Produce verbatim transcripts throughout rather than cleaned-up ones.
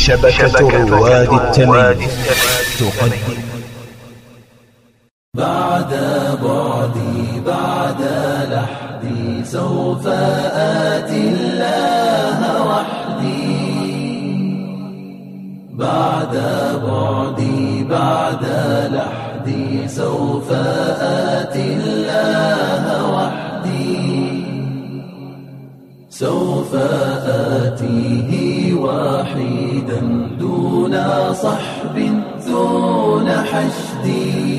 شبكة رواد التميم تقدم بعد بعدي بعد لحدي سوف آتي الله وحدي. بعد بعدي بعد لحدي سوف آتي الله وحدي. سوف آتيه وحيدا دون صحب دون حشد.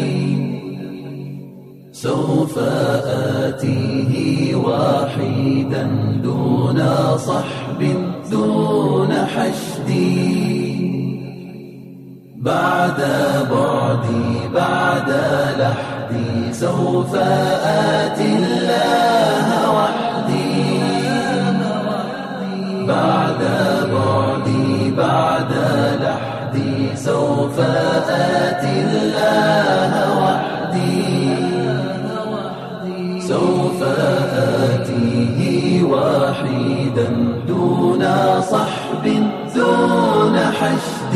سوف آتيه وحيدا دون صحب دون حشد. بعد بعدي بعد لحدي سوف آتي الله وحدي. بعد بعدي بعد لحدي سوف آتي الله وحدي. سوف آتيه وحيدا دون صحب دون حشد.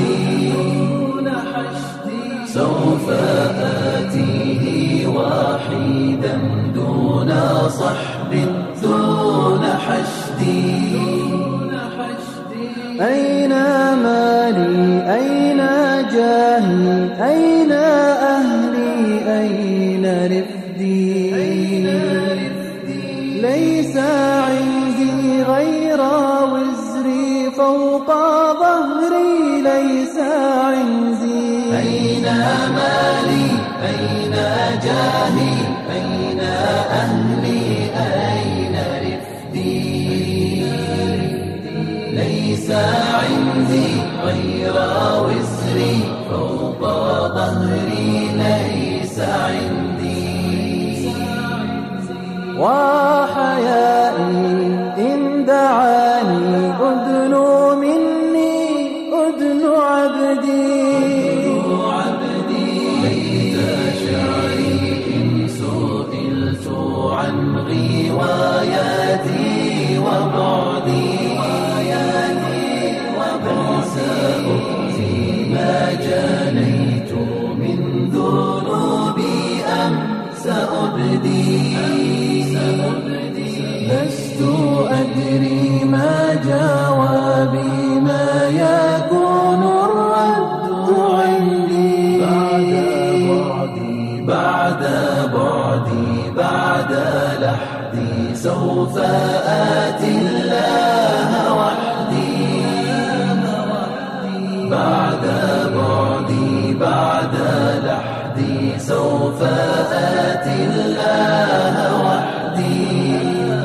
سوف آتيه وحيدا دون صحب دون حشد. أين مالي أين جاهي أين أهلي أين رفدي. ليس عندي غير وزري فوق ظهري ليس عندي. أين مالي أين جاهي أين أهلي أين رفدي. ليس عندي غير وزري فوق ظهري ليس عندي. وحيائي إن دعاني أدن مني أدن عبدي. ليت شعري إن سئلت عن غواياتي وبعدي. سأؤتي ما جنيت من ذنوبي أم سأبدي. لست أدري ما جوابي ما يكون الرد عندي. بعد بعدي بعد بعدي بعد لحدي سوف آتي الله وحدي. بعد بعدي بعد لحدي سوف آتي الله وحدي.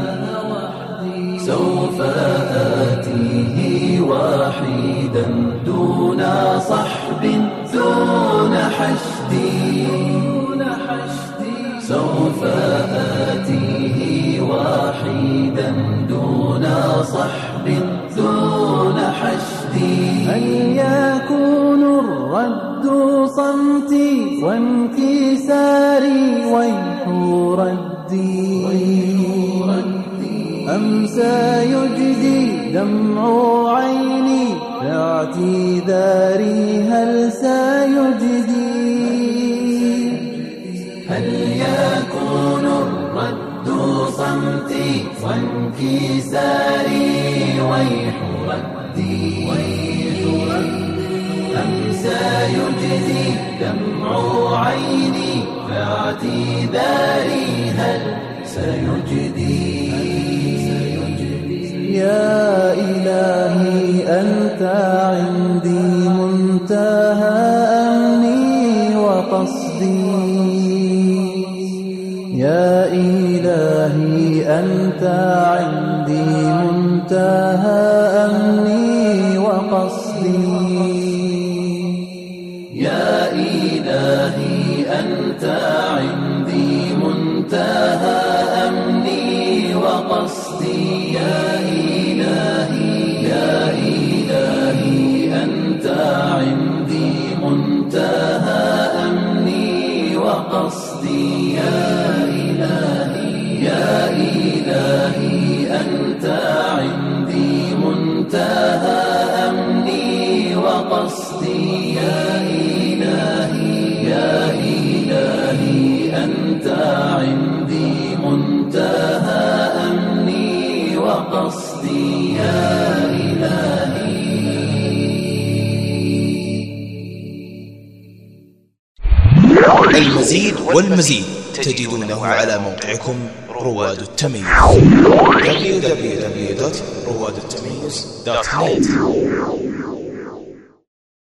سوف آتيه وحيدا دون صحب دون حشد. سوف آتيه وحيدا دون صحب دون حشد. هل يكون الرد صمتي وانكساري ويح ردي. أم سيجدي دمع عيني في اعتذاري هل سيجدي. هل يكون الرد صمتي وانكساري ويح ردي. أم سيجدي دمع عيني في اعتذاري هل سيجدي. يا إلهي أنت عندي منتهى أمني وقصدي. يا إلهي أنت عندي منتهى أمني وقصدي. يا إلهي أنت عندي منتهى أمني وقصدي. يا إلهي يا إلهي أنت عندي منتهى أمني وقصدي. يا إلهي يا إلهي أنت عندي منتهى أمني وقصدي يا إلهي يا إلهي أنت عندي منتهى أمني وقصدي يا إلهي. المزيد والمزيد تجدونه على موقعكم رواد التميز دبليو دبليو دبليو دوت رواد التميز دوت نت.